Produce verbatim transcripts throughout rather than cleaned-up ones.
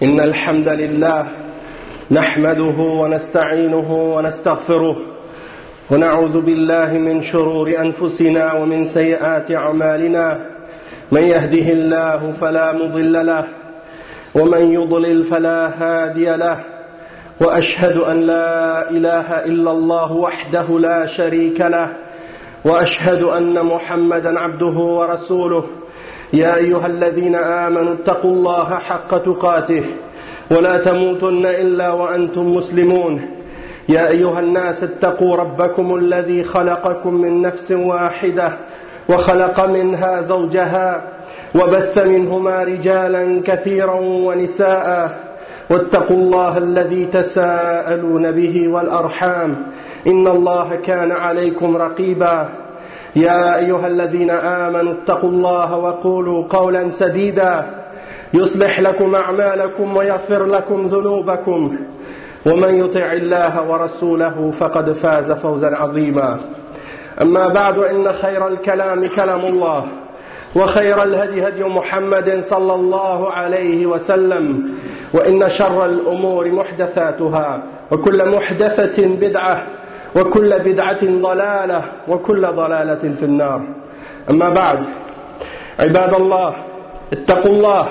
إن الحمد لله نحمده ونستعينه ونستغفره ونعوذ بالله من شرور أنفسنا ومن سيئات أعمالنا من يهده الله فلا مضل له ومن يضلل فلا هادي له وأشهد أن لا إله إلا الله وحده لا شريك له وأشهد أن محمدا عبده ورسوله يا أيها الذين آمنوا اتقوا الله حق تقاته ولا تموتن إلا وأنتم مسلمون يا أيها الناس اتقوا ربكم الذي خلقكم من نفس واحدة وخلق منها زوجها وبث منهما رجالا كثيرا ونساء واتقوا الله الذي تساءلون به والأرحام إن الله كان عليكم رقيبا يا أيها الذين آمنوا اتقوا الله وقولوا قولا سديدا يصلح لكم أعمالكم ويغفر لكم ذنوبكم ومن يطع الله ورسوله فقد فاز فوزا عظيما أما بعد إن خير الكلام كلام الله وخير الهدي هدي محمد صلى الله عليه وسلم وإن شر الأمور محدثاتها وكل محدثة بدعة وكل بدعة ضلالة وكل ضلالة في النار أما بعد عباد الله اتقوا الله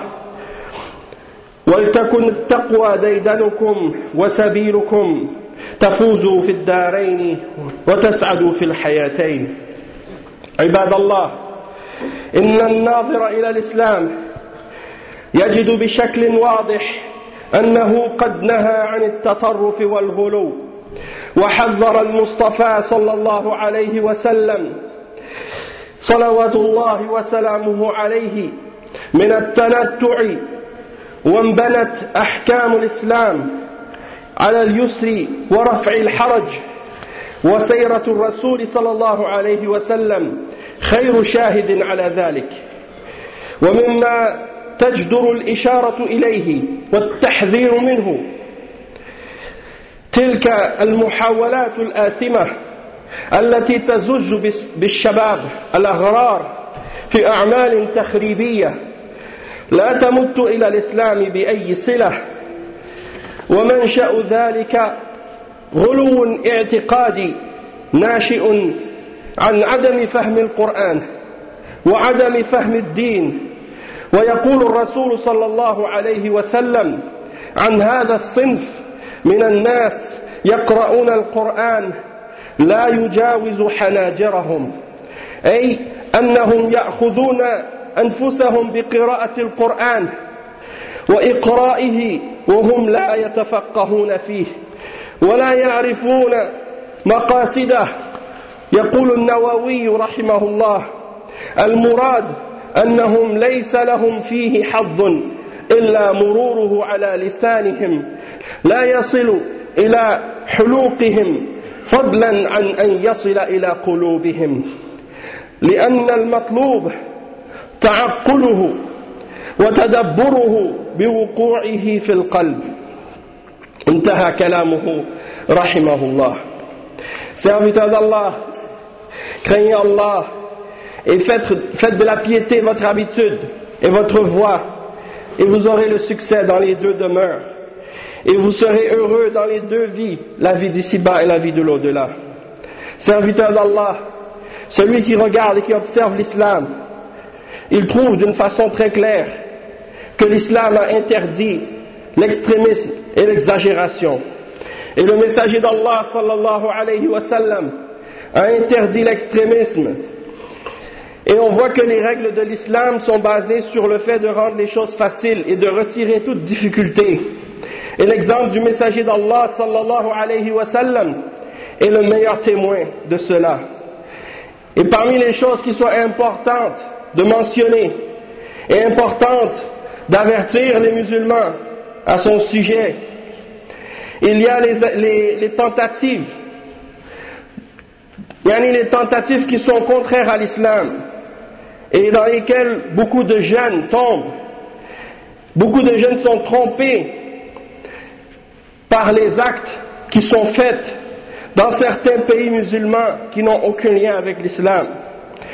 ولتكن التقوى ديدنكم وسبيلكم تفوزوا في الدارين وتسعدوا في الحياتين عباد الله إن الناظر إلى الإسلام يجد بشكل واضح أنه قد نهى عن التطرف والغلو وحذر المصطفى صلى الله عليه وسلم صلوات الله وسلامه عليه من التنتع وانبنت أحكام الإسلام على اليسر ورفع الحرج وسيرة الرسول صلى الله عليه وسلم خير شاهد على ذلك ومما تجدر الإشارة إليه والتحذير منه تلك المحاولات الآثمة التي تزج بالشباب الأغرار في أعمال تخريبية لا تمت إلى الإسلام بأي صلة ومنشأ ذلك غلو اعتقادي ناشئ عن عدم فهم القرآن وعدم فهم الدين ويقول الرسول صلى الله عليه وسلم عن هذا الصنف من الناس يقرؤون القرآن لا يجاوز حناجرهم أي أنهم يأخذون أنفسهم بقراءة القرآن وإقرائه وهم لا يتفقهون فيه ولا يعرفون مقاصده يقول النووي رحمه الله المراد أنهم ليس لهم فيه حظ إلا مروره على لسانهم لا يصل إلى حلوقهم فضلا عن أن يصل إلى قلوبهم لأن المطلوب تعقله وتدبره بوقوعه في القلب انتهى كلامه رحمه الله. Serviteurs d'Allah, craignez Allah et faites, faites de la piété votre habitude et votre voie et vous aurez le succès dans les deux demeures et vous serez heureux dans les deux vies, la vie d'ici-bas et la vie de l'au-delà. Serviteur d'Allah, celui qui regarde et qui observe l'islam, il trouve d'une façon très claire que l'islam a interdit l'extrémisme et l'exagération. Et le messager d'Allah sallallahu alayhi wa sallam a interdit l'extrémisme. Et on voit que les règles de l'islam sont basées sur le fait de rendre les choses faciles et de retirer toute difficulté. Et l'exemple du messager d'Allah sallallahu alayhi wa sallam est le meilleur témoin de cela. Et parmi les choses qui sont importantes de mentionner et importantes d'avertir les musulmans à son sujet, il y a les, les, les tentatives, il y a les tentatives qui sont contraires à l'islam et dans lesquelles beaucoup de jeunes tombent, beaucoup de jeunes sont trompés par les actes qui sont faits dans certains pays musulmans qui n'ont aucun lien avec l'islam.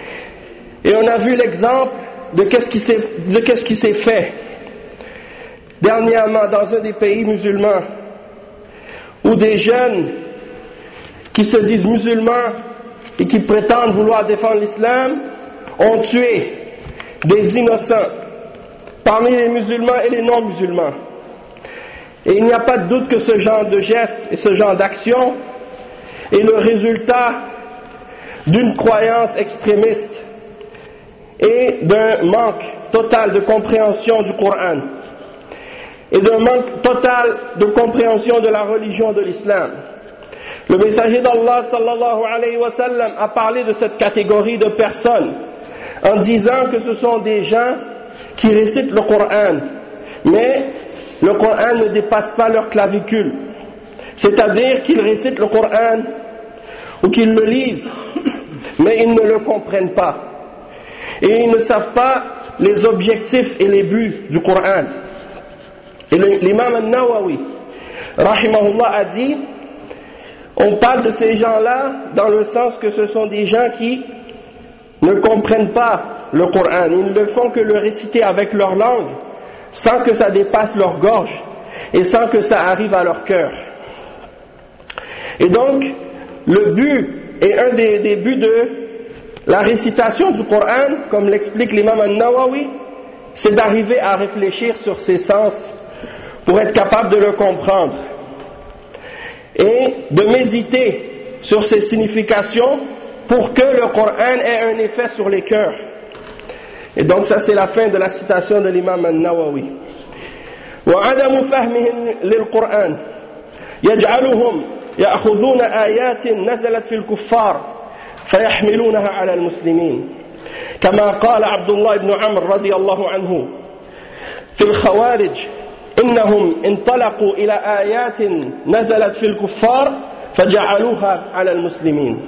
Et on a vu l'exemple de qu'est-ce qui s'est, de qu'est-ce qui s'est fait. dernièrement dans un des pays musulmans où des jeunes qui se disent musulmans et qui prétendent vouloir défendre l'islam ont tué des innocents parmi les musulmans et les non-musulmans. Et il n'y a pas de doute que ce genre de geste et ce genre d'action est le résultat d'une croyance extrémiste et d'un manque total de compréhension du Coran et d'un manque total de compréhension de la religion de l'islam. Le messager d'Allah sallallahu alayhi wa sallam a parlé de cette catégorie de personnes en disant que ce sont des gens qui récitent le Coran, mais le Coran ne dépasse pas leur clavicule, c'est-à-dire qu'ils récitent le Coran ou qu'ils le lisent, mais ils ne le comprennent pas et ils ne savent pas les objectifs et les buts du Coran. Et l'imam al-Nawawi rahimahullah a dit, on parle de ces gens-là dans le sens que ce sont des gens qui ne comprennent pas le Coran, ils ne font que le réciter avec leur langue sans que ça dépasse leur gorge et sans que ça arrive à leur cœur. Et donc le but et un des, des buts de la récitation du Coran, comme l'explique l'imam al-Nawawi, c'est d'arriver à réfléchir sur ses sens pour être capable de le comprendre et de méditer sur ses significations pour que le Coran ait un effet sur les cœurs. Et donc ça c'est la fin de la citation de l'imam al-Nawawi. وعدم فهمهم للقرآن يجعلهم يأخذون آيات نزلت في الكفار فيحملونها على المسلمين كما قال عبد الله بن عمرو رضي الله عنه في الخوارج إنهم انطلقوا إلى آيات نزلت في الكفار فجعلوها على المسلمين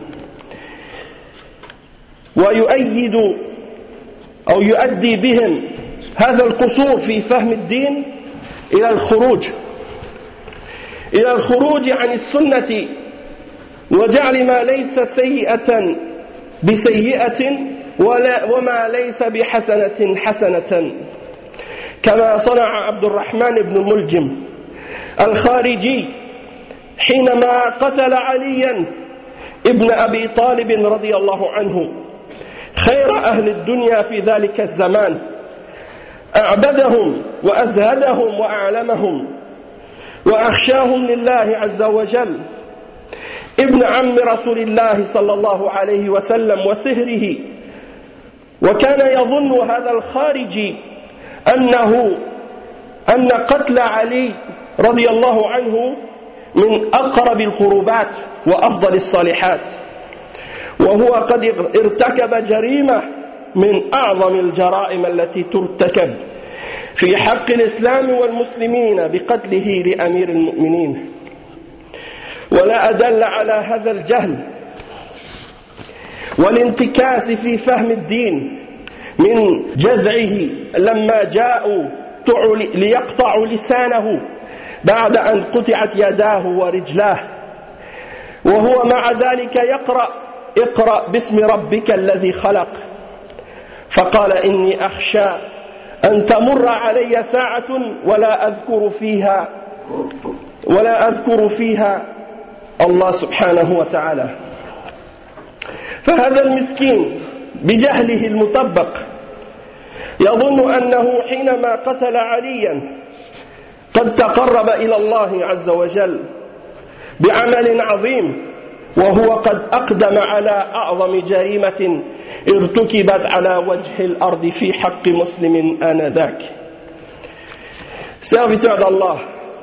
ويؤيد أو يؤدي بهم هذا القصور في فهم الدين إلى الخروج إلى الخروج عن السنة وجعل ما ليس سيئة بسيئة ولا وما ليس بحسنة حسنة كما صنع عبد الرحمن بن ملجم الخارجي حينما قتل عليا ابن أبي طالب رضي الله عنه خير أهل الدنيا في ذلك الزمان أعبدهم وأزهدهم وأعلمهم وأخشاهم لله عز وجل ابن عم رسول الله صلى الله عليه وسلم وسهره وكان يظن هذا الخارجي أنه أن قتل علي رضي الله عنه من أقرب القربات وأفضل الصالحات وهو قد ارتكب جريمة من أعظم الجرائم التي ترتكب في حق الإسلام والمسلمين بقتله لأمير المؤمنين ولا أدل على هذا الجهل والانتكاس في فهم الدين من جزعه لما جاءوا ليقطعوا لسانه بعد أن قطعت يداه ورجلاه وهو مع ذلك يقرأ اقرأ باسم ربك الذي خلق فقال إني أخشى أن تمر علي ساعة ولا أذكر فيها ولا أذكر فيها الله سبحانه وتعالى. فهذا المسكين بجهله المطبق يظن أنه حينما قتل عليا قد تقرب إلى الله عز وجل بعمل عظيم وهو قد أقدم على أعظم جريمة ارتكبت على وجه الأرض في حق مسلم آنذاك. Serviteurs d'Allah,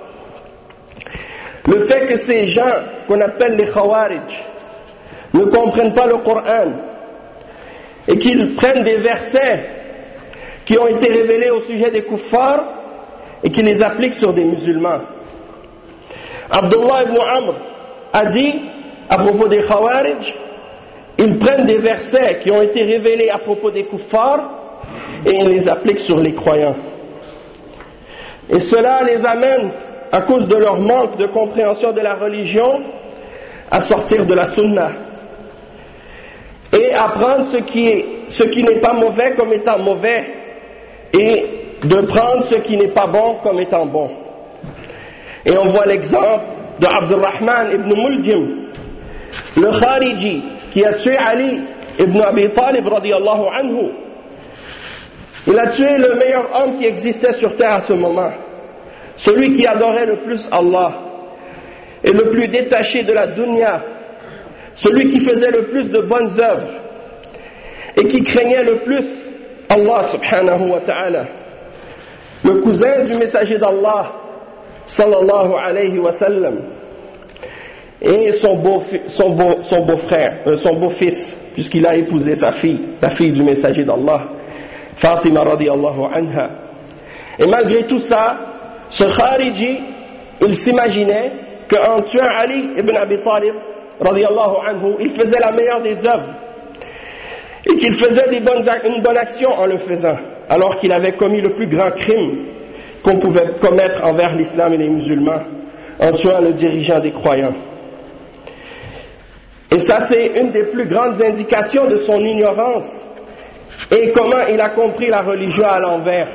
le fait que ces gens qu'on appelle les Khawarij ne comprennent pas le Coran et qu'ils prennent des versets qui ont été révélés au sujet des kuffars et qui les appliquent sur des musulmans. Abdullah ibn Amr a dit à propos des Khawarij, ils prennent des versets qui ont été révélés à propos des kuffars et ils les appliquent sur les croyants. Et cela les amène, à cause de leur manque de compréhension de la religion, à sortir de la sunna et à prendre ce qui est, ce qui n'est pas mauvais comme étant mauvais et de prendre ce qui n'est pas bon comme étant bon. Et on voit l'exemple de Abdurrahman ibn Muljim, le Khariji, qui a tué Ali ibn Abi Talib radiyallahu anhu. Il a tué le meilleur homme qui existait sur terre à ce moment, celui qui adorait le plus Allah et le plus détaché de la dunya, celui qui faisait le plus de bonnes œuvres et qui craignait le plus Allah subhanahu wa ta'ala. Le cousin du messager d'Allah sallallahu alayhi wa sallam et son beau, son beau, son beau frère, euh, son beau-fils, puisqu'il a épousé sa fille, la fille du messager d'Allah, Fatima radiyallahu anha. Et malgré tout ça, ce Khariji, il s'imaginait qu'en tuant Ali ibn Abi Talib radiyallahu anhu, il faisait la meilleure des œuvres et qu'il faisait des bonnes, une bonne action en le faisant, alors qu'il avait commis le plus grand crime qu'on pouvait commettre envers l'islam et les musulmans en tuant le dirigeant des croyants. Et ça, c'est une des plus grandes indications de son ignorance et comment il a compris la religion à l'envers.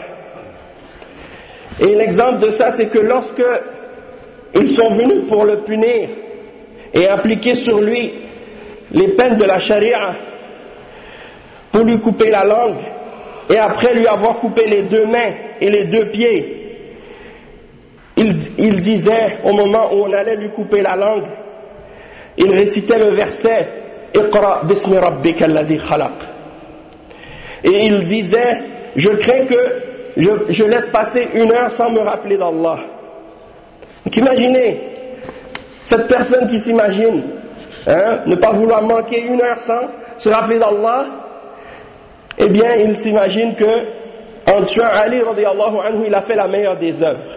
Et l'exemple de ça, c'est que lorsque ils sont venus pour le punir et appliquer sur lui les peines de la charia, pour lui couper la langue, et après lui avoir coupé les deux mains et les deux pieds, il, il disait, au moment où on allait lui couper la langue, il récitait le verset Iqra bismi rabbika alladhi khalaq. Et il disait, je crains que je, je laisse passer une heure sans me rappeler d'Allah. Donc imaginez cette personne qui s'imagine hein, ne pas vouloir manquer une heure sans se rappeler d'Allah. Eh bien, il s'imagine que en tuant Ali radiyallahu anhu, il a fait la meilleure des œuvres.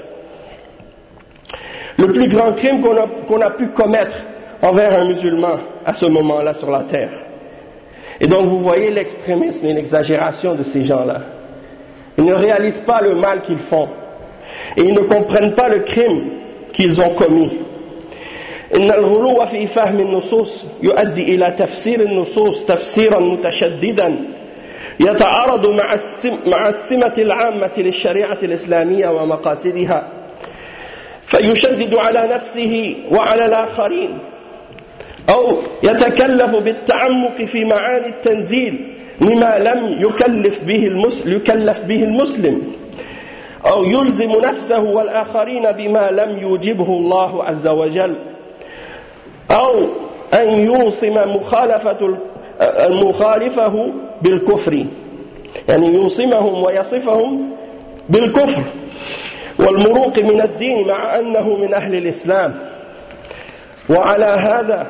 Le plus grand crime qu'on a, qu'on a pu commettre envers un musulman à ce moment-là sur la terre. Et donc vous voyez l'extrémisme et l'exagération de ces gens-là. Ils ne réalisent pas le mal qu'ils font et ils ne comprennent pas le crime qu'ils ont commis. إن الغلو في فهم النصوص يؤدي إلى تفسير النصوص تفسيرا متشددا يتعارض مع السم مع السمة العامة للشريعة الإسلامية ومقاصدها فيشدد على نفسه وعلى الآخرين أو يتكلف بالتعمق في معاني التنزيل لما لم يكلف به المسلم يكلف به المسلم أو يلزم نفسه والآخرين بما لم يوجبه الله عز وجل أو أن يوصم مخالفة المخالفه بالكفر يعني يوصمهم ويصفهم بالكفر والمروق من الدين مع أنه من أهل الإسلام. وعلى هذا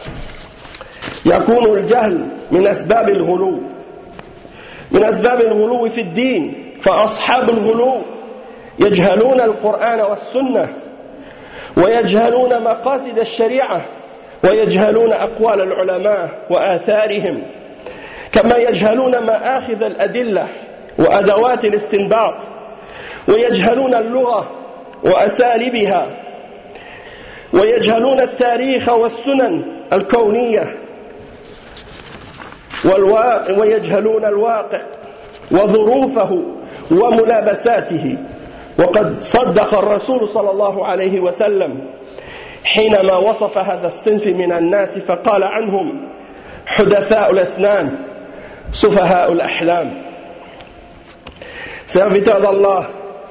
يكون الجهل من أسباب الغلو من أسباب الغلو في الدين. فأصحاب الغلو يجهلون القرآن والسنة ويجهلون مقاصد الشريعة ويجهلون أقوال العلماء وآثارهم كما يجهلون مآخذ الأدلة وأدوات الاستنباط ويجهلون اللغة وأساليبها ويجهلون التاريخ والسنن الكونية ويجهلون الواقع وظروفه وملابساته. وقد صدق الرسول صلى الله عليه وسلم حينما وصف هذا الصنف من الناس فقال عنهم حدثاء الأسنان سفهاء الأحلام. Serviteurs d'Allah,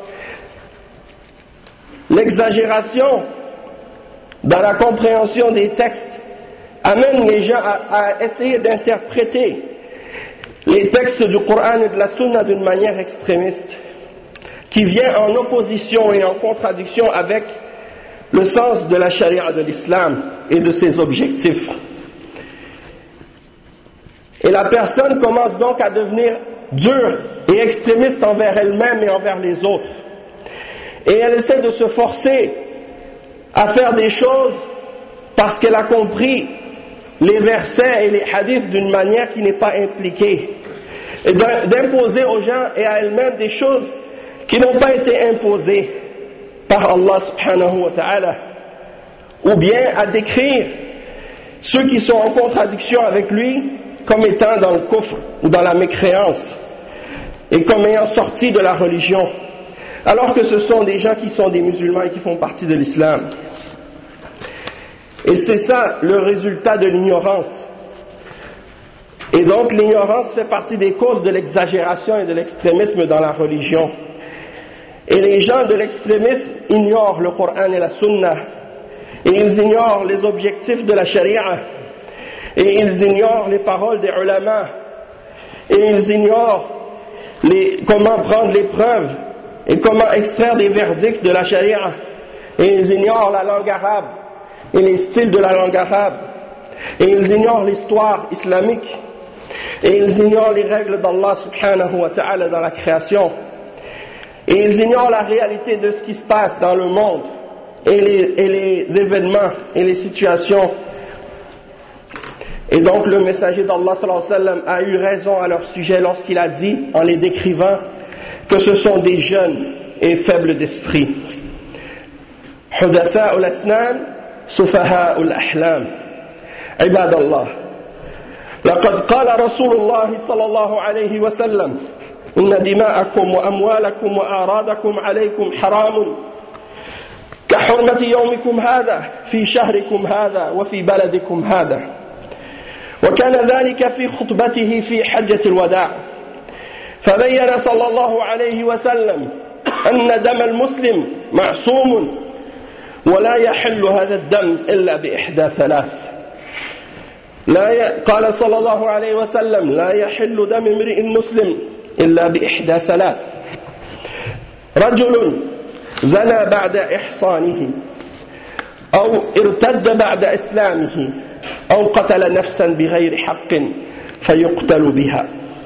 l'exagération dans la compréhension des textes amène les gens à, à essayer d'interpréter les textes du Coran et de la Sunna d'une manière extrémiste, qui vient en opposition et en contradiction avec le sens de la charia de l'islam et de ses objectifs. Et la personne commence donc à devenir dure et extrémiste envers elle-même et envers les autres. Et elle essaie de se forcer à faire des choses parce qu'elle a compris les versets et les hadiths d'une manière qui n'est pas impliquée. Et d'imposer aux gens et à elle-même des choses qui n'ont pas été imposées par Allah subhanahu wa ta'ala, ou bien à décrire ceux qui sont en contradiction avec lui comme étant dans le kufr ou dans la mécréance. et comme ayant sorti de la religion, alors que ce sont des gens qui sont des musulmans et qui font partie de l'islam. Et c'est ça le résultat de l'ignorance. Et donc l'ignorance fait partie des causes de l'exagération et de l'extrémisme dans la religion. Et les gens de l'extrémisme ignorent le Coran et la Sunna, et ils ignorent les objectifs de la Sharia, et ils ignorent les paroles des ulama, et ils ignorent les, comment prendre les preuves et comment extraire des verdicts de la Sharia, et ils ignorent la langue arabe et les styles de la langue arabe, et ils ignorent l'histoire islamique, et ils ignorent les règles d'Allah subhanahu wa ta'ala dans la création, et ils ignorent la réalité de ce qui se passe dans le monde et les, et les événements et les situations. Et donc le messager d'Allah sallallahu alayhi wa sallam a eu raison à leur sujet lorsqu'il a dit, en les décrivant, que ce sont des jeunes et faibles d'esprit. حدثاء الأسنان سفهاء الأحلام عباد الله لقد قال رسول الله صلى الله عليه وسلم إن دماءكم وأموالكم وأعراضكم عليكم حرام كحرمة يومكم هذا في شهركم هذا وفي بلدكم هذا. وكان ذلك في خطبته في حجة الوداع، فبين صلى الله عليه وسلم أن دم المسلم معصوم ولا يحل هذا الدم إلا بإحدى ثلاث. لا ي... قال صلى الله عليه وسلم لا يحل دم امرئ مسلم إلا بإحدى ثلاث: رجل زنى بعد إحصانه، أو ارتد بعد إسلامه، أو قتل نفسا بغير حق فيقتل بها.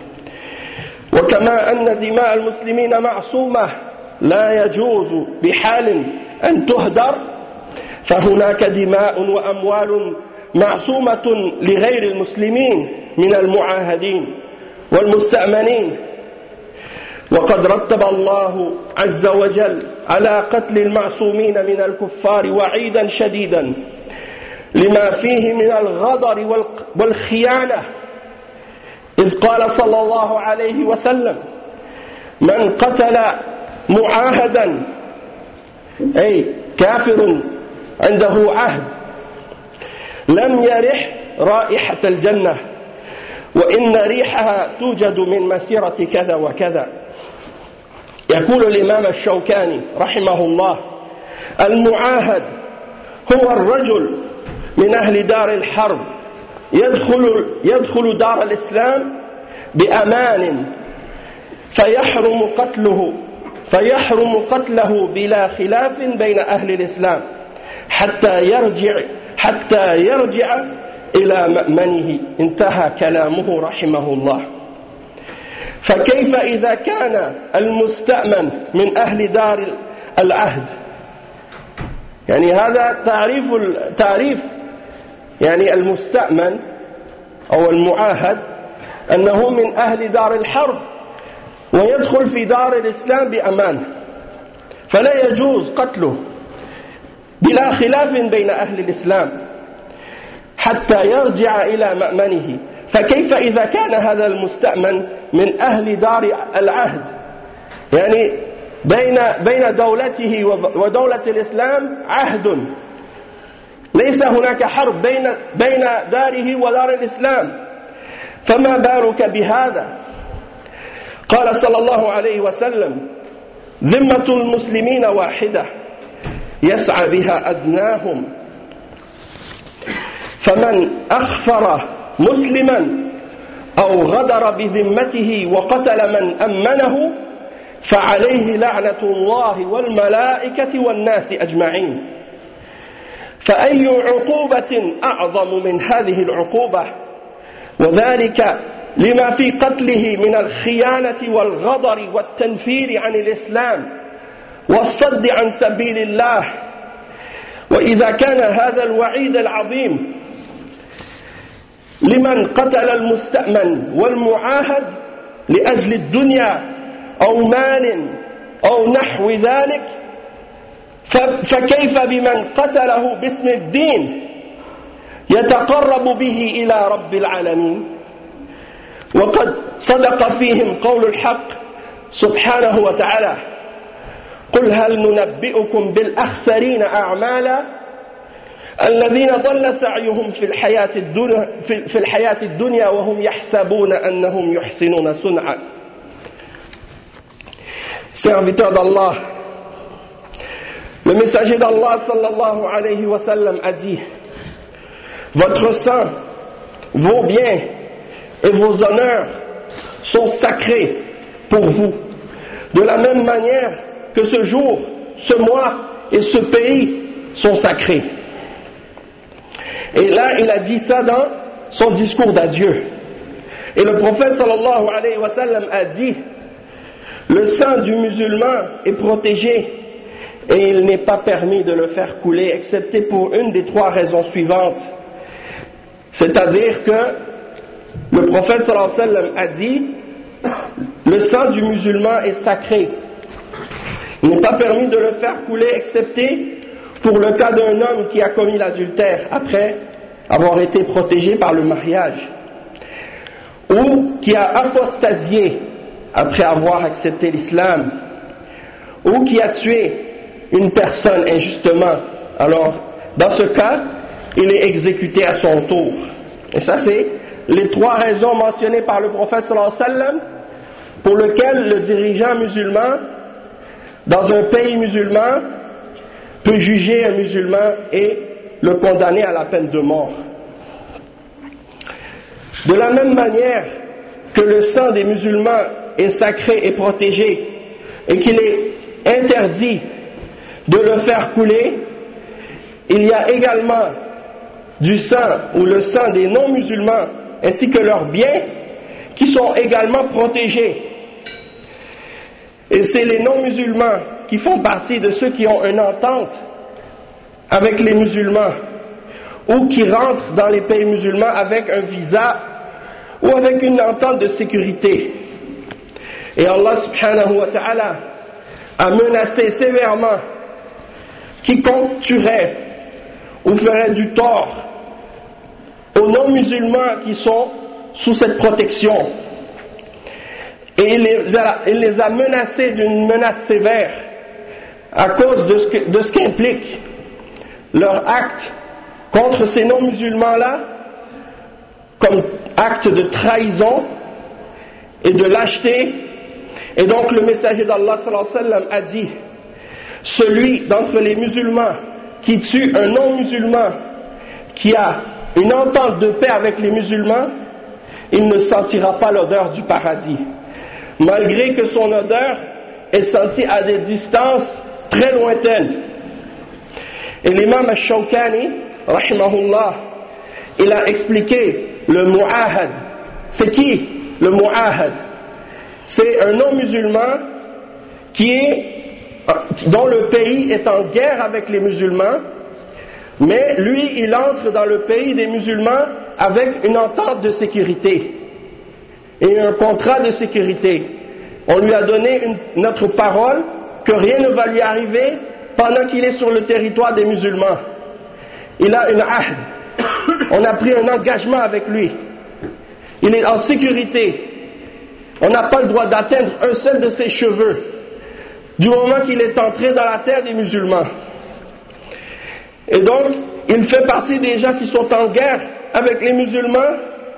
وكما أن دماء المسلمين معصومة لا يجوز بحال أن تهدر، فهناك دماء وأموال معصومة لغير المسلمين من المعاهدين والمستأمنين. وقد رتب الله عز وجل على قتل المعصومين من الكفار وعيدا شديدا لما فيه من الغدر والخيانة، إذ قال صلى الله عليه وسلم: من قتل معاهدا أي كافر عنده عهد لم يرح رائحة الجنة، وإن ريحها توجد من مسيرة كذا وكذا. يقول الإمام الشوكاني رحمه الله: المعاهد هو الرجل من أهل دار الحرب يدخل, يدخل دار الإسلام بأمان فيحرم قتله فيحرم قتله بلا خلاف بين أهل الإسلام حتى يرجع حتى يرجع إلى مأمنه. انتهى كلامه رحمه الله. فكيف إذا كان المستأمن من أهل دار العهد؟ يعني هذا تعريف تعريف يعني المستأمن أو المعاهد أنه من أهل دار الحرب ويدخل في دار الإسلام بأمان، فلا يجوز قتله بلا خلاف بين أهل الإسلام حتى يرجع إلى مأمنه. فكيف إذا كان هذا المستأمن من أهل دار العهد، يعني بين بين دولته ودولة الإسلام عهد، ليس هناك حرب بين بين داره ودار الإسلام، فما بالك بهذا؟ قال صلى الله عليه وسلم: ذمة المسلمين واحدة يسعى بها أدناهم، فمن أخفر مسلما أو غدر بذمته وقتل من أمنه فعليه لعنة الله والملائكة والناس أجمعين. فأي عقوبة أعظم من هذه العقوبة؟ وذلك لما في قتله من الخيانة والغدر والتنفير عن الإسلام والصد عن سبيل الله. وإذا كان هذا الوعيد العظيم لمن قتل المستأمن والمعاهد لأجل الدنيا أو مال أو نحو ذلك، فكيف بمن قتله باسم الدين يتقرب به إلى رب العالمين؟ وقد صدق فيهم قول الحق: subhanahu wa ta'ala: قل هل ننبئكم بالأخسرين أعمالا الذين ضل سعيهم في الحياة الدنيا في الحياة الدنيا وهم يحسبون أنهم يحسنون صنعا. Serviteur d'Allah, le messager d'Allah sallallahu alayhi wa sallam a dit: votre sang, vos biens et vos honneurs sont sacrés pour vous, de la même manière que ce jour, ce mois et ce pays sont sacrés. Et là, il a dit ça dans son discours d'adieu. Et le prophète sallallahu alayhi wa sallam a dit: le sang du musulman est protégé et il n'est pas permis de le faire couler, excepté pour une des trois raisons suivantes. C'est-à-dire que le prophète sallallahu alayhi wa sallam a dit: le sang du musulman est sacré. Il n'est pas permis de le faire couler, excepté pour le cas d'un homme qui a commis l'adultère après avoir été protégé par le mariage, ou qui a apostasié après avoir accepté l'islam, ou qui a tué une personne injustement. Alors, dans ce cas, il est exécuté à son tour. Et ça, c'est les trois raisons mentionnées par le prophète sallallahu alayhi wa sallam pour lesquelles le dirigeant musulman dans un pays musulman peut juger un musulman et le condamner à la peine de mort. De la même manière que le sang des musulmans est sacré et protégé et qu'il est interdit de le faire couler, il y a également du sang ou le sang des non-musulmans ainsi que leurs biens qui sont également protégés. Et c'est les non-musulmans qui font partie de ceux qui ont une entente avec les musulmans ou qui rentrent dans les pays musulmans avec un visa ou avec une entente de sécurité. Et Allah subhanahu wa ta'ala a menacé sévèrement quiconque tuerait ou ferait du tort aux non-musulmans qui sont sous cette protection. Et il les a, il les a menacés d'une menace sévère à cause de ce, que, de ce qu'implique leur acte contre ces non-musulmans-là comme acte de trahison et de lâcheté. Et donc le messager d'Allah sallallahu alayhi wa sallam a dit: celui d'entre les musulmans qui tue un non-musulman qui a une entente de paix avec les musulmans, il ne sentira pas l'odeur du paradis, malgré que son odeur est sentie à des distances très lointaines. Et l'imam al-Shawkani, rahimahullah, il a expliqué le mu'ahad. C'est qui le mu'ahad? C'est un non-musulman qui est, dont le pays est en guerre avec les musulmans, mais lui, il entre dans le pays des musulmans avec une entente de sécurité et un contrat de sécurité. On lui a donné une, notre parole que rien ne va lui arriver pendant qu'il est sur le territoire des musulmans. Il a une ahd. On a pris un engagement avec lui. Il est en sécurité. On n'a pas le droit d'atteindre un seul de ses cheveux du moment qu'il est entré dans la terre des musulmans. Et donc, il fait partie des gens qui sont en guerre avec les musulmans,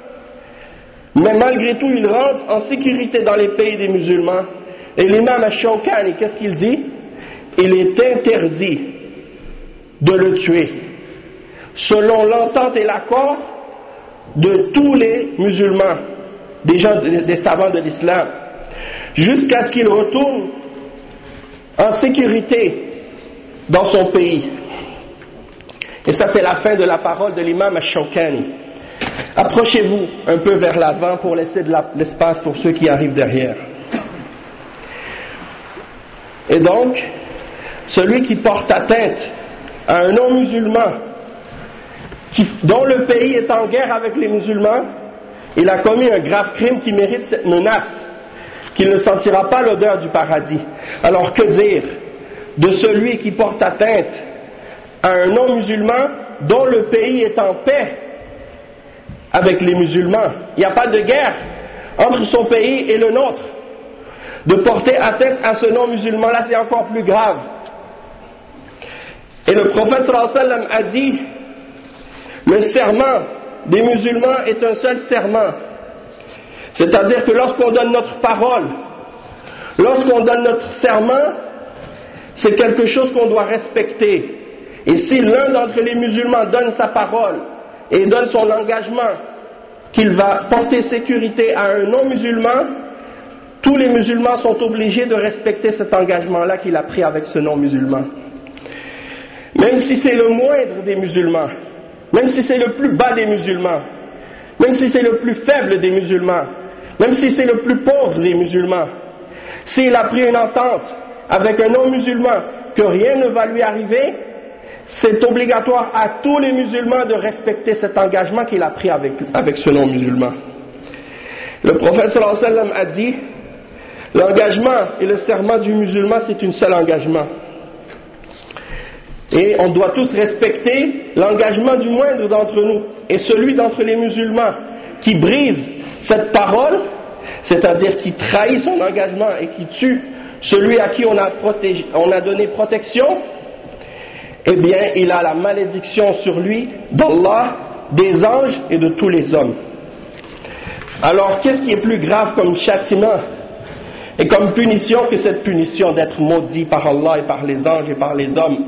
mais malgré tout, il rentre en sécurité dans les pays des musulmans. Et l'imam al-Shawkani, qu'est-ce qu'il dit? Il est interdit de le tuer, selon l'entente et l'accord de tous les musulmans, des gens, des savants de l'islam, jusqu'à ce qu'il retourne en sécurité dans son pays. Et ça, c'est la fin de la parole de l'imam al-Shawkani. Approchez-vous un peu vers l'avant pour laisser de la, l'espace pour ceux qui arrivent derrière. Et donc, celui qui porte atteinte à un non-musulman qui, dont le pays est en guerre avec les musulmans, il a commis un grave crime qui mérite cette menace, qu'il ne sentira pas l'odeur du paradis. Alors que dire de celui qui porte atteinte à un non-musulman dont le pays est en paix avec les musulmans? Il n'y a pas de guerre entre son pays et le nôtre. de porter atteinte à ce non-musulman-là, c'est encore plus grave. Et le prophète sallallahu alayhi wa sallam a dit, le serment des musulmans est un seul serment. C'est-à-dire que lorsqu'on donne notre parole, lorsqu'on donne notre serment, c'est quelque chose qu'on doit respecter. Et si l'un d'entre les musulmans donne sa parole et donne son engagement qu'il va porter sécurité à un non-musulman, tous les musulmans sont obligés de respecter cet engagement-là qu'il a pris avec ce non-musulman. Même si c'est le moindre des musulmans, même si c'est le plus bas des musulmans, même si c'est le plus faible des musulmans, même si c'est le plus pauvre des musulmans, s'il a pris une entente avec un non-musulman que rien ne va lui arriver, c'est obligatoire à tous les musulmans de respecter cet engagement qu'il a pris avec, avec ce non-musulman. Le prophète sallallahu alayhi wa sallam a dit, l'engagement et le serment du musulman, c'est un seul engagement. Et on doit tous respecter l'engagement du moindre d'entre nous. Et celui d'entre les musulmans qui brise cette parole, c'est-à-dire qui trahit son engagement et qui tue celui à qui on a, protégé, on a donné protection, eh bien, il a la malédiction sur lui d'Allah, des anges et de tous les hommes. Alors, qu'est-ce qui est plus grave comme châtiment et comme punition que cette punition d'être maudit par Allah et par les anges et par les hommes?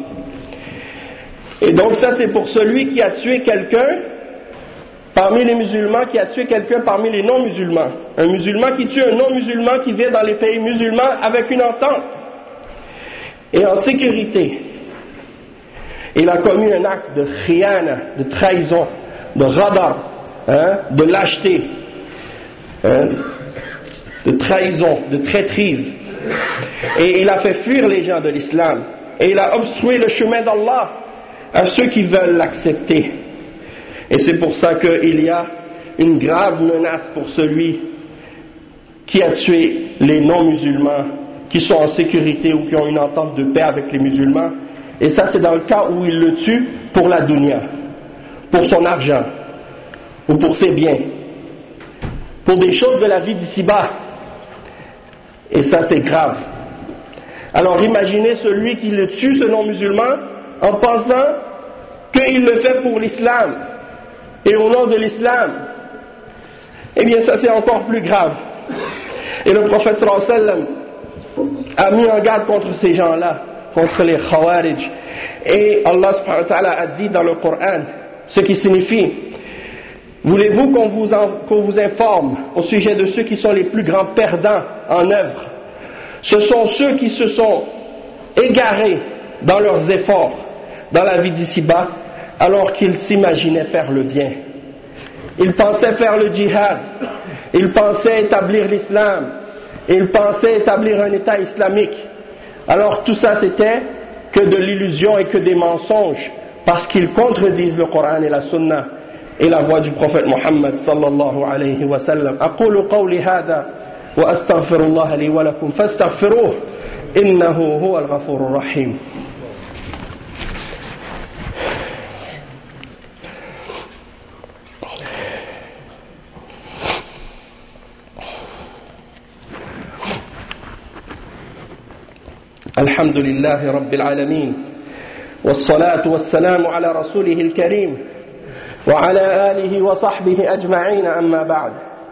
Et donc ça, c'est pour celui qui a tué quelqu'un parmi les musulmans, qui a tué quelqu'un parmi les non-musulmans. Un musulman qui tue un non-musulman qui vient dans les pays musulmans avec une entente et en sécurité. Il a commis un acte de khiyana, de trahison, de radar, hein, de lâcheté, hein, de trahison, de traîtrise. Et il a fait fuir les gens de l'islam. Et il a obstrué le chemin d'Allah à ceux qui veulent l'accepter. Et c'est pour ça qu'il y a une grave menace pour celui qui a tué les non-musulmans, qui sont en sécurité ou qui ont une entente de paix avec les musulmans. Et ça, c'est dans le cas où il le tue pour la dunya, pour son argent, ou pour ses biens, pour des choses de la vie d'ici-bas. Et ça, c'est grave. Alors imaginez celui qui le tue, ce non-musulman, en pensant qu'il le fait pour l'islam et au nom de l'islam. Eh bien, ça, c'est encore plus grave. Et le prophète sallallahu alayhi wa sallam a mis en garde contre ces gens-là, contre les Khawarij. Et Allah subhanahu wa ta'ala a dit dans le Coran, ce qui signifie, voulez-vous qu'on vous, en, qu'on vous informe au sujet de ceux qui sont les plus grands perdants en œuvre? Ce sont ceux qui se sont égarés dans leurs efforts, dans la vie d'ici-bas, alors qu'ils s'imaginaient faire le bien. Ils pensaient faire le djihad, ils pensaient établir l'islam, ils pensaient établir un État islamique. Alors tout ça c'était que de l'illusion et que des mensonges, parce qu'ils contredisent le Coran et la Sunna et la voix du prophète Muhammad sallallahu alayhi wa sallam. أقول قولي هذا وأستغفر الله لي ولكم فاستغفروه إنه هو الغفور الرحيم. الحمد لله رب العالمين والصلاة والسلام على رسوله الكريم وعلى آله وصحبه أجمعين أما بعد.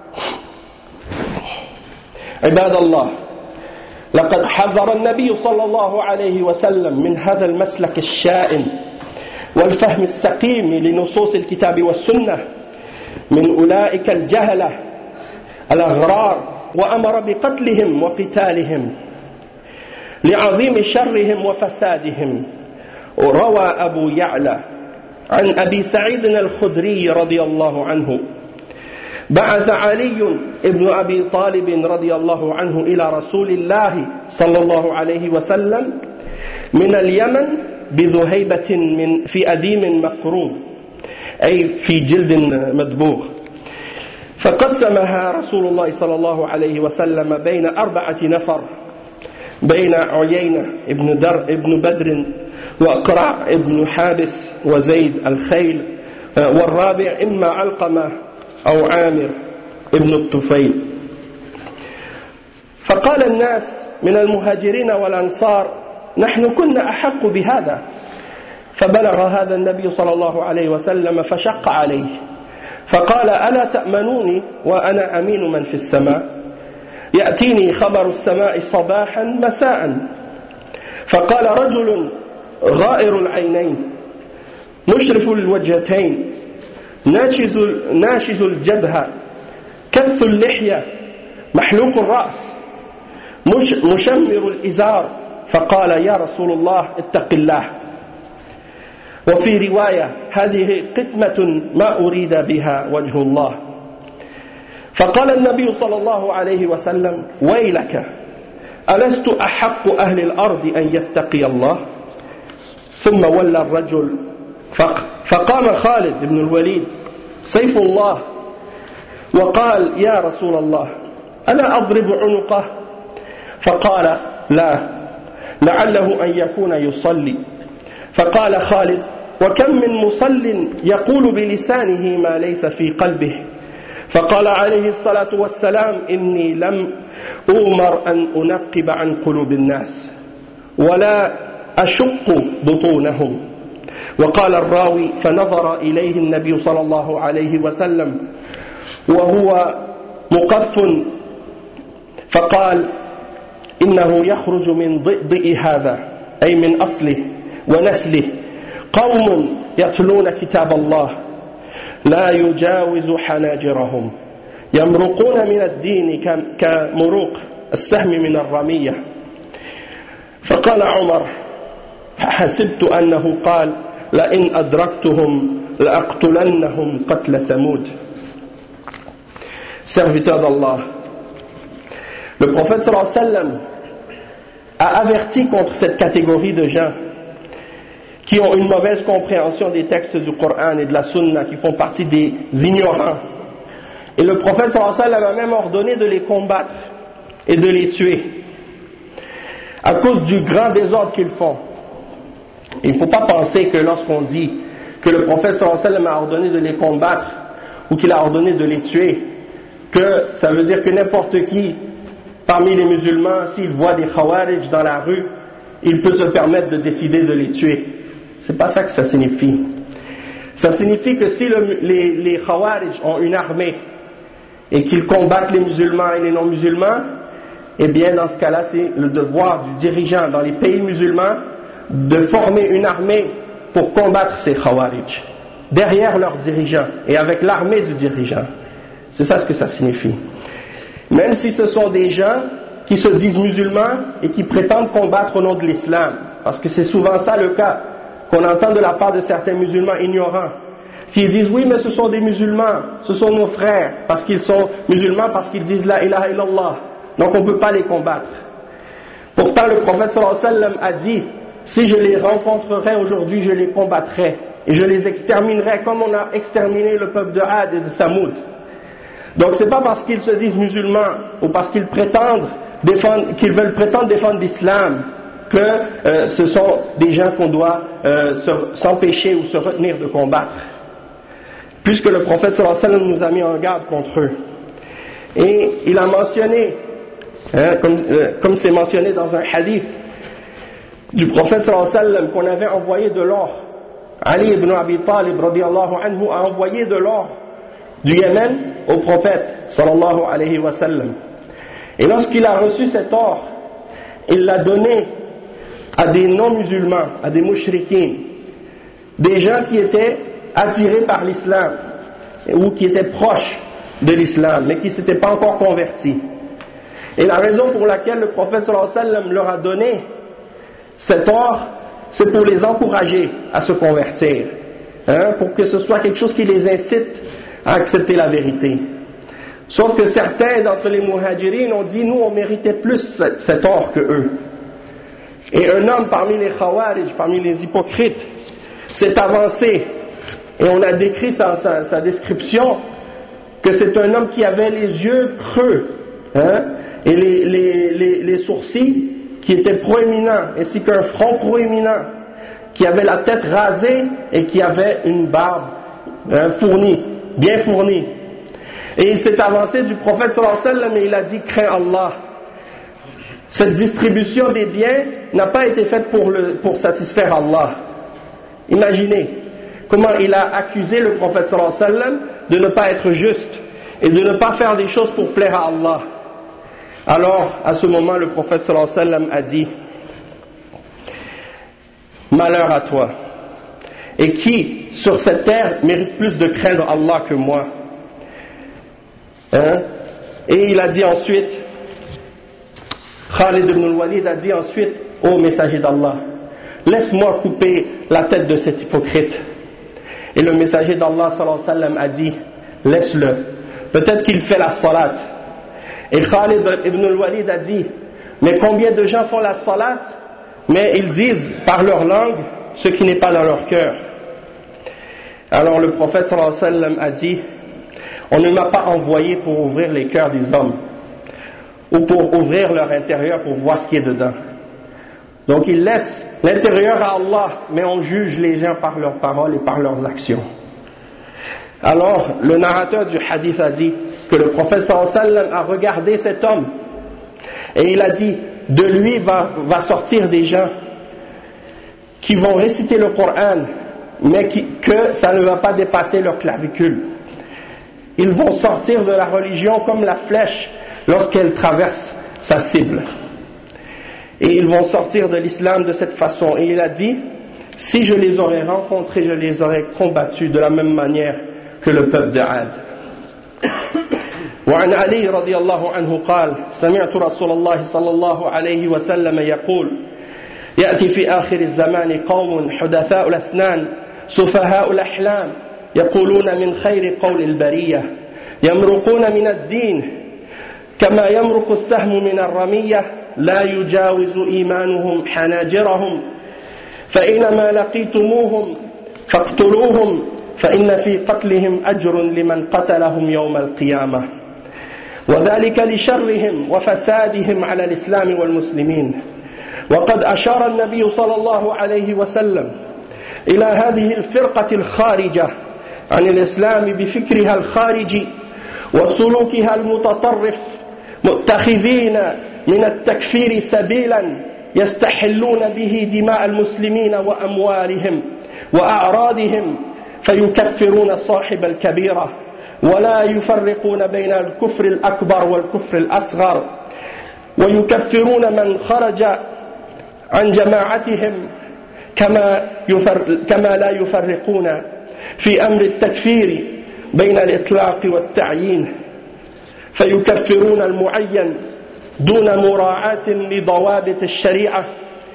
عباد الله، لقد حذر النبي صلى الله عليه وسلم من هذا المسلك الشائن والفهم السقيم لنصوص الكتاب والسنة من أولئك الجهلة الأغرار، وأمر بقتلهم وقتالهم لعظيم شرهم وفسادهم. روى أبو يعلى عن أبي سعيد الخدري رضي الله عنه: بعث علي ابن أبي طالب رضي الله عنه إلى رسول الله صلى الله عليه وسلم من اليمن بذهيبة من في أديم مقروض، أي في جلد مدبوغ، فقسمها رسول الله صلى الله عليه وسلم بين أربعة نفر، بين عيينة ابن در ابن بدر وأقرع ابن حابس وزيد الخيل، والرابع إما علقمة أو عامر ابن الطفيل. فقال الناس من المهاجرين والأنصار نحن كنا أحق بهذا فبلغ هذا النبي صلى الله عليه وسلم فشق عليه فقال ألا تأمنوني وأنا أمين من في السماء يأتيني خبر السماء صباحا مساء فقال رجل غائر العينين مشرف الوجهتين ناشز, ناشز الجبهة كث اللحية محلوق الرأس مش مشمر الإزار فقال يا رسول الله اتق الله وفي رواية هذه قسمة ما أريد بها وجه الله فقال النبي صلى الله عليه وسلم ويلك ألست أحق أهل الأرض أن يتقي الله ثم ولى الرجل فقام خالد بن الوليد سيف الله وقال يا رسول الله ألا أضرب عنقه فقال لا لعله أن يكون يصلي فقال خالد وكم من مصل يقول بلسانه ما ليس في قلبه فقال عليه الصلاة والسلام إني لم أؤمر أن أنقب عن قلوب الناس ولا أشق بطونهم وقال الراوي فنظر إليه النبي صلى الله عليه وسلم وهو مقف فقال إنه يخرج من ضئضئ هذا أي من أصله ونسله قوم يتلون كتاب الله لا يجاوز حناجرهم يمرقون من الدين كمروق السهم من الرمية فقال عمر حسبت أنه قال لئن أدركتهم لأقتلنهم قتل ثمود. Serviteur d'Allah, le prophète sallallahu alayhi wa sallam a averti contre cette catégorie de gens qui ont une mauvaise compréhension des textes du Coran et de la Sunna, qui font partie des ignorants. Et le prophète sallallahu alayhi wa sallam a même ordonné de les combattre et de les tuer à cause du grand désordre qu'ils font. Il ne faut pas penser que lorsqu'on dit que le prophète sallallahu alayhi wa sallam a ordonné de les combattre ou qu'il a ordonné de les tuer, que ça veut dire que n'importe qui parmi les musulmans, s'il voit des khawarij dans la rue, il peut se permettre de décider de les tuer. C'est pas ça que ça signifie. Ça signifie que si le, les, les khawarij ont une armée et qu'ils combattent les musulmans et les non-musulmans, eh bien dans ce cas-là c'est le devoir du dirigeant dans les pays musulmans de former une armée pour combattre ces khawarij derrière leur dirigeant et avec l'armée du dirigeant. C'est ça ce que ça signifie. Même si ce sont des gens qui se disent musulmans et qui prétendent combattre au nom de l'islam, parce que c'est souvent ça le cas qu'on entend de la part de certains musulmans ignorants. S'ils disent oui mais ce sont des musulmans, ce sont nos frères, parce qu'ils sont musulmans, parce qu'ils disent la ilaha illallah, donc on ne peut pas les combattre. Pourtant le prophète sallallahu alayhi wa sallam a dit si je les rencontrerais aujourd'hui je les combattrais et je les exterminerais comme on a exterminé le peuple de Ad et de Samoud. Donc c'est pas parce qu'ils se disent musulmans ou parce qu'ils prétendent défendre, qu'ils veulent prétendre défendre l'islam que euh, ce sont des gens qu'on doit euh, se, s'empêcher ou se retenir de combattre, puisque le prophète sallallahu alayhi wa sallam nous a mis en garde contre eux. Et il a mentionné, hein, comme, euh, comme c'est mentionné dans un hadith du prophète sallallahu alayhi wa sallam, qu'on avait envoyé de l'or. Ali ibn Abi Talib radiyallahu anhu a envoyé de l'or du Yémen au prophète sallallahu alayhi wa sallam. Et lorsqu'il a reçu cet or, il l'a donné à des non-musulmans, à des mouchriquins, des gens qui étaient attirés par l'islam ou qui étaient proches de l'islam mais qui ne s'étaient pas encore convertis. Et la raison pour laquelle le prophète sallallahu alayhi wa sallam leur a donné cet or, c'est pour les encourager à se convertir, hein, pour que ce soit quelque chose qui les incite à accepter la vérité. Sauf que certains d'entre les muhajirines ont dit nous on méritait plus cet or que eux. Et un homme parmi les khawarij, parmi les hypocrites, s'est avancé et on a décrit sa, sa, sa description que c'est un homme qui avait les yeux creux, hein, et les, les, les, les sourcils qui étaient proéminents ainsi qu'un front proéminent, qui avait la tête rasée et qui avait une barbe hein, fournie, bien fournie. Et il s'est avancé du prophète sallallahu alayhi wa sallam et il a dit crains Allah. cette distribution des biens n'a pas été faite pour, le, pour satisfaire Allah. Imaginez comment il a accusé le prophète sallallahu alayhi wa sallam de ne pas être juste et de ne pas faire des choses pour plaire à Allah. Alors, à ce moment, le prophète sallallahu alayhi wa sallam a dit: malheur à toi. Et qui, sur cette terre, mérite plus de craindre Allah que moi? Hein? Et il a dit ensuite, Khalid ibn al-Walid a dit ensuite: ô messager d'Allah, laisse-moi couper la tête de cet hypocrite. Et le messager d'Allah sallallahu alayhi wa sallam a dit: laisse-le, peut-être qu'il fait la salat. Et Khalid ibn al-Walid a dit: mais combien de gens font la salat, mais ils disent par leur langue ce qui n'est pas dans leur cœur. Alors le prophète sallallahu alayhi wa sallam a dit: on ne m'a pas envoyé pour ouvrir les cœurs des hommes ou pour ouvrir leur intérieur pour voir ce qui est dedans. Donc il laisse l'intérieur à Allah, mais on juge les gens par leurs paroles et par leurs actions. Alors le narrateur du hadith a dit que le prophète sallallahu alayhi wa sallam a regardé cet homme et il a dit: de lui va, va sortir des gens qui vont réciter le Coran, mais qui, que ça ne va pas dépasser leur clavicule. Ils vont sortir de la religion comme la flèche lorsqu'elle traverse sa cible. Et ils vont sortir de l'islam de cette façon. Et il a dit: si je les aurais rencontrés, je les aurais combattus de la même manière que le peuple de Ad. وعن علي رضي الله عنه قال: سمعت رسول الله صلى الله عليه وسلم يقول: يأتي في آخر الزمان قوم حدثاء الأسنان سفهاء الأحلام يقولون من خير قول البرية يمرقون من الدين كما يمرق السهم من الرمية لا يجاوز إيمانهم حناجرهم فإنما لقيتموهم فاقتلوهم فإن في قتلهم أجر لمن قتلهم يوم القيامة وذلك لشرهم وفسادهم على الإسلام والمسلمين. وقد أشار النبي صلى الله عليه وسلم إلى هذه الفرقة الخارجة عن الإسلام بفكرها الخارجي وسلوكها المتطرف متخذين من التكفير سبيلا يستحلون به دماء المسلمين وأموالهم وأعراضهم فيكفرون صاحب الكبيرة ولا يفرقون بين الكفر الأكبر والكفر الأصغر ويكفرون من خرج عن جماعتهم كما, يفر كما لا يفرقون في أمر التكفير بين الإطلاق والتعيين فيكفرون المعين دون مراعاة لضوابط الشريعة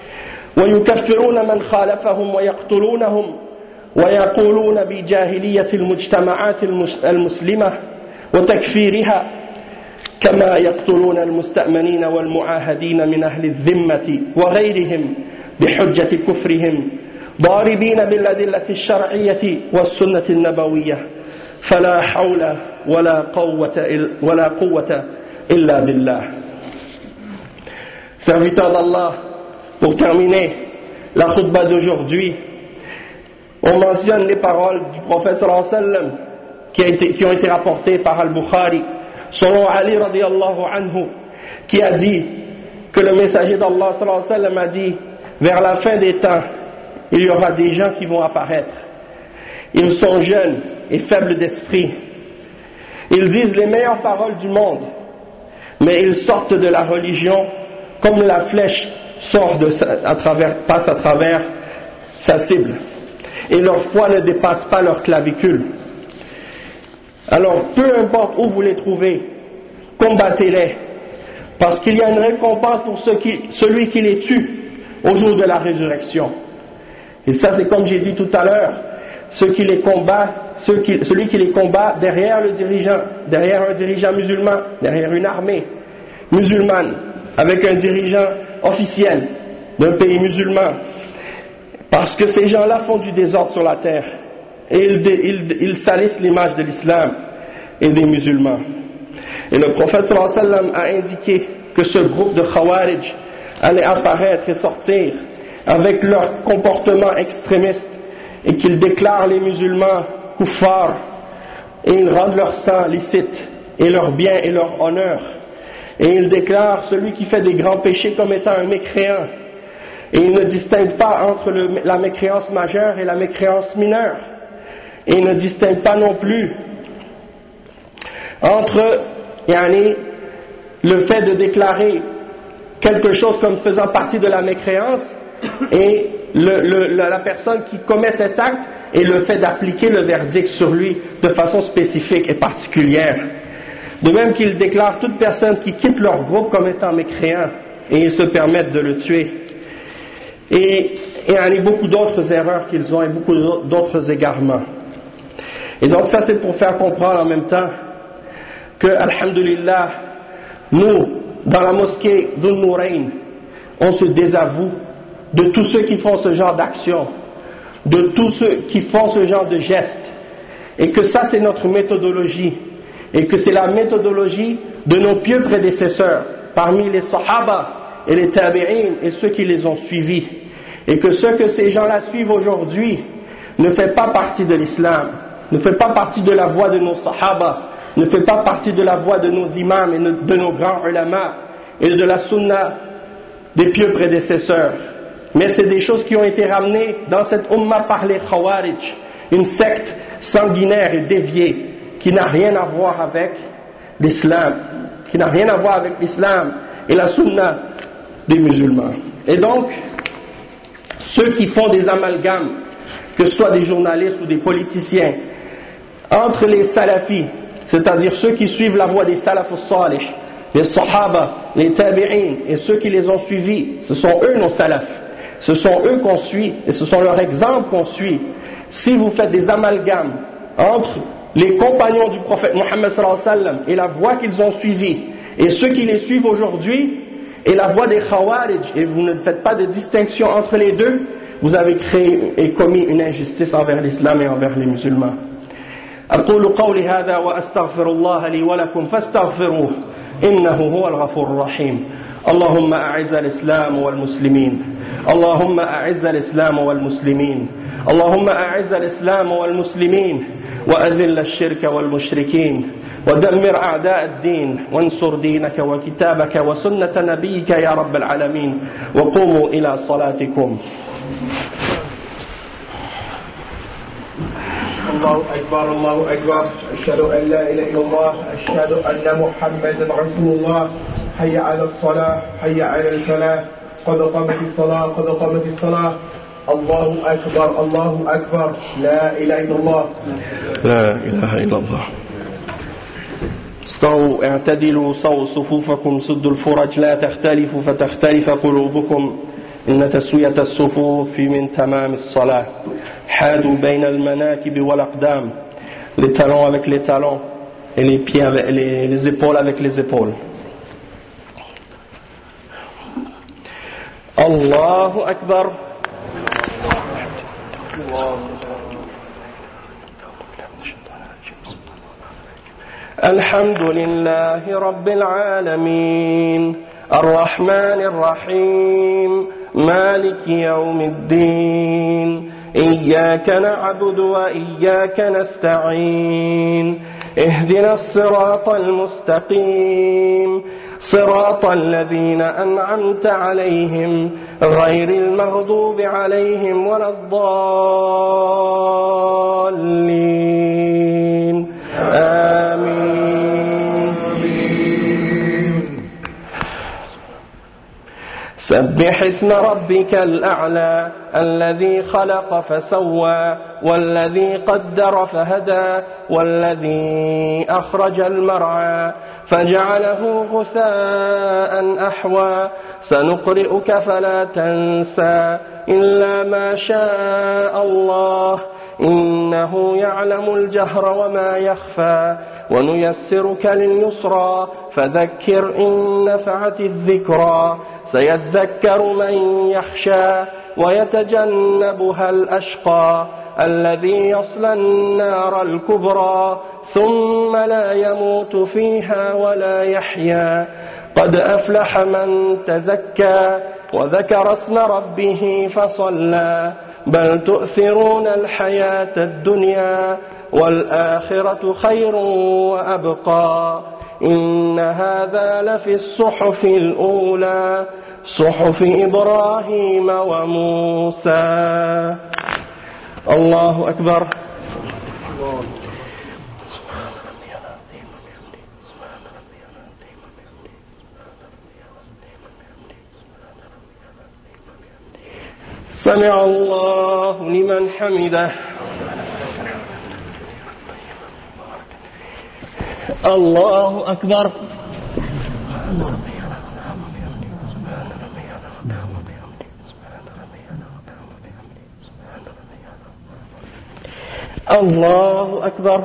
ويكفرون من خالفهم ويقتلونهم ويقولون بجاهلية المجتمعات المسلمة وتكفيرها كما يقتلون المستأمنين والمعاهدين من أهل الذمة وغيرهم بحجة كفرهم ضاربين بالأدلة الشرعية والسنة النبوية فلا حول ولا قوة ولا قوة إلا بالله. Serviteurs d'Allah, pour terminer la khutbah d'aujourd'hui, on mentionne les paroles du prophète sallallahu alayhi wa sallam qui, a été, qui ont été rapportées par Al-Bukhari selon Ali radiallahu anhu qui a dit que le messager d'Allah sallallahu alayhi wa sallam a dit: vers la fin des temps il y aura des gens qui vont apparaître, ils sont jeunes et faibles d'esprit, ils disent les meilleures paroles du monde, mais ils sortent de la religion comme la flèche sort de sa, à travers, passe à travers sa cible, et leur foi ne dépasse pas leur clavicule. Alors peu importe où vous les trouvez, combattez-les, parce qu'il y a une récompense pour ceux qui, celui qui les tue au jour de la résurrection. Et ça, c'est comme j'ai dit tout à l'heure, ceux qui les combattent, ceux qui, celui qui les combat derrière le dirigeant, derrière un dirigeant musulman, derrière une armée musulmane, avec un dirigeant officiel d'un pays musulman, parce que ces gens-là font du désordre sur la terre et ils, ils, ils salissent l'image de l'islam et des musulmans. Et le prophète sallallahu alayhi wa sallam a indiqué que ce groupe de Khawarij allait apparaître et sortir avec leur comportement extrémiste et qu'ils déclarent les musulmans kuffar et ils rendent leur sang licite et leurs biens et leur honneur Et il déclare celui qui fait des grands péchés comme étant un mécréant. Et il ne distingue pas entre le, la mécréance majeure et la mécréance mineure. Et il ne distingue pas non plus entre yani, le fait de déclarer quelque chose comme faisant partie de la mécréance et le, le, la personne qui commet cet acte et le fait d'appliquer le verdict sur lui de façon spécifique et particulière. De même qu'il déclare toute personne qui quitte leur groupe comme étant mécréant et ils se permettent de le tuer. Et il y a beaucoup d'autres erreurs qu'ils ont et beaucoup d'autres égarements. Et donc ça c'est pour faire comprendre en même temps que, alhamdulillah, nous, dans la mosquée Dhun Nourayn, on se désavoue de tous ceux qui font ce genre d'action, de tous ceux qui font ce genre de gestes, et que ça c'est notre méthodologie, et que c'est la méthodologie de nos pieux prédécesseurs, parmi les sahaba et les tabi'in et ceux qui les ont suivis, et que ce que ces gens-là suivent aujourd'hui ne fait pas partie de l'islam, ne fait pas partie de la voie de nos sahaba, ne fait pas partie de la voie de nos imams et de nos grands ulama et de la sunna des pieux prédécesseurs. Mais c'est des choses qui ont été ramenées dans cette umma par les Khawarij, une secte sanguinaire et déviée qui n'a rien à voir avec l'islam, qui n'a rien à voir avec l'islam et la sunna des musulmans. Et donc, ceux qui font des amalgames, que ce soit des journalistes ou des politiciens, entre les salafis, c'est-à-dire ceux qui suivent la voie des salafus salih, les sahaba, les tabi'in et ceux qui les ont suivis, ce sont eux nos salafs, ce sont eux qu'on suit et ce sont leurs exemples qu'on suit. Si vous faites des amalgames entre les compagnons du prophète Mohammed sallallahu alayhi wa sallam et la voie qu'ils ont suivie et ceux qui les suivent aujourd'hui et la voie des Khawarij, et vous ne faites pas de distinction entre les deux, vous avez créé et commis une injustice envers l'islam et envers les musulmans. أقول قولي هذا وأستغفر الله لي ولكم فاستغفروه إنه هو الغفور الرحيم. اللهم أعز الإسلام والمسلمين اللهم أعز الإسلام والمسلمين اللهم أعز الإسلام والمسلمين وأذل الشرك والمشركين ودمر أعداء الدين وانصر دينك وكتابك وسنة نبيك يا رب العالمين وقوموا إلى صلاتكم. الله أكبر الله أكبر أشهد أن لا إله إلا الله أشهد أن محمدا رسول الله حي على الصلاة حي على الفلاح قد قامت الصلاة قد قامت الصلاة الله أكبر الله أكبر لا إله إلا الله لا إله إلا الله. استووا اعتدلوا صووا صفوفكم سدوا الفرج لا تختلفوا فتختلف قلوبكم إن تسوية الصفوف من تمام الصلاة. حادوا بين المناكب والأقدام, les talons avec les talons et les pieds avec les, les épaules avec les épaules. Allahu Akbar. الحمد لله رب العالمين الرحمن الرحيم مالك يوم الدين إياك نعبد وإياك نستعين اهدنا الصراط المستقيم صراط الذين أنعمت عليهم غير المغضوب عليهم ولا الضالين آمين. سبح اسم ربك الأعلى الذي خلق فسوى والذي قدر فهدى والذي أخرج المرعى فجعله غثاء أحوى سنقرئك فلا تنسى إلا ما شاء الله إنه يعلم الجهر وما يخفى ونيسرك لليسرى فذكر إن نفعت الذكرى سيذكر من يخشى ويتجنبها الأشقى الذي يصلى النار الكبرى ثم لا يموت فيها ولا يحيا قد أفلح من تزكى وذكر اسم ربه فصلى بل تؤثرون الحياة الدنيا والآخرة خير وأبقى إن هذا لفي الصحف الأولى صحف إبراهيم وموسى. الله أكبر. سمع الله لمن حمده. الله أكبر. الله أكبر.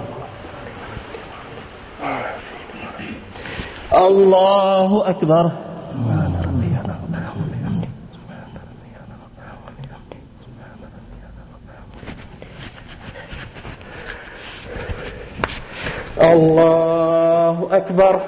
الله أكبر. الله أكبر.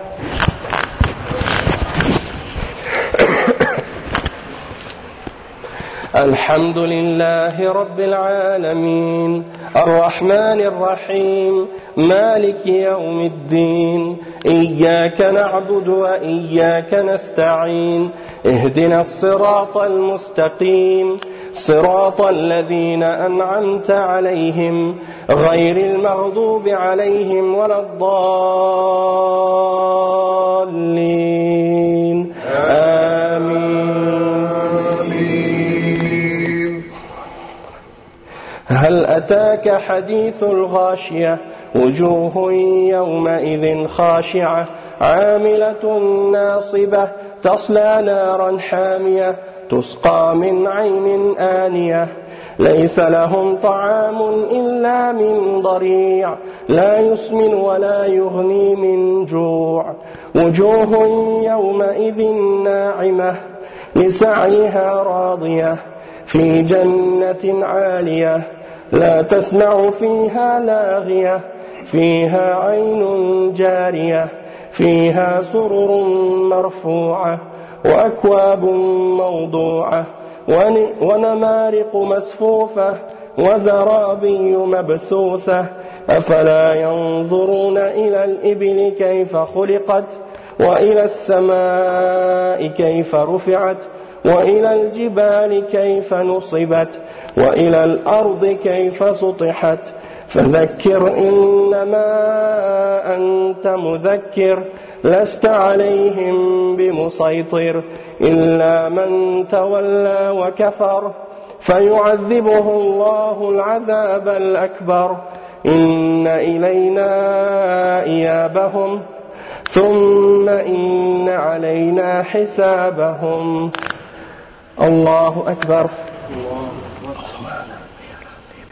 الحمد لله رب العالمين الرحمن الرحيم مالك يوم الدين إياك نعبد وإياك نستعين اهدنا الصراط المستقيم صراط الذين أنعمت عليهم غير المغضوب عليهم ولا الضالين آمين. هل أتاك حديث الغاشية وجوه يومئذ خاشعة عاملة ناصبة تصلى نارا حامية تسقى من عين آنية ليس لهم طعام إلا من ضريع لا يسمن ولا يغني من جوع وجوه يومئذ ناعمة لسعيها راضية في جنة عالية لا تسمع فيها لاغية فيها عين جارية فيها سرر مرفوعة وأكواب موضوعة ونمارق مسفوفة وزرابي مبثوثة أفلا ينظرون إلى الإبل كيف خلقت وإلى السماء كيف رفعت وإلى الجبال كيف نصبت وإلى الأرض كيف سطحت فذكر إنما أنت مذكر لست عليهم بمسيطر إلا من تولى وكفر فيعذبه الله العذاب الأكبر إن إلينا إيابهم ثم إن علينا حسابهم. الله أكبر.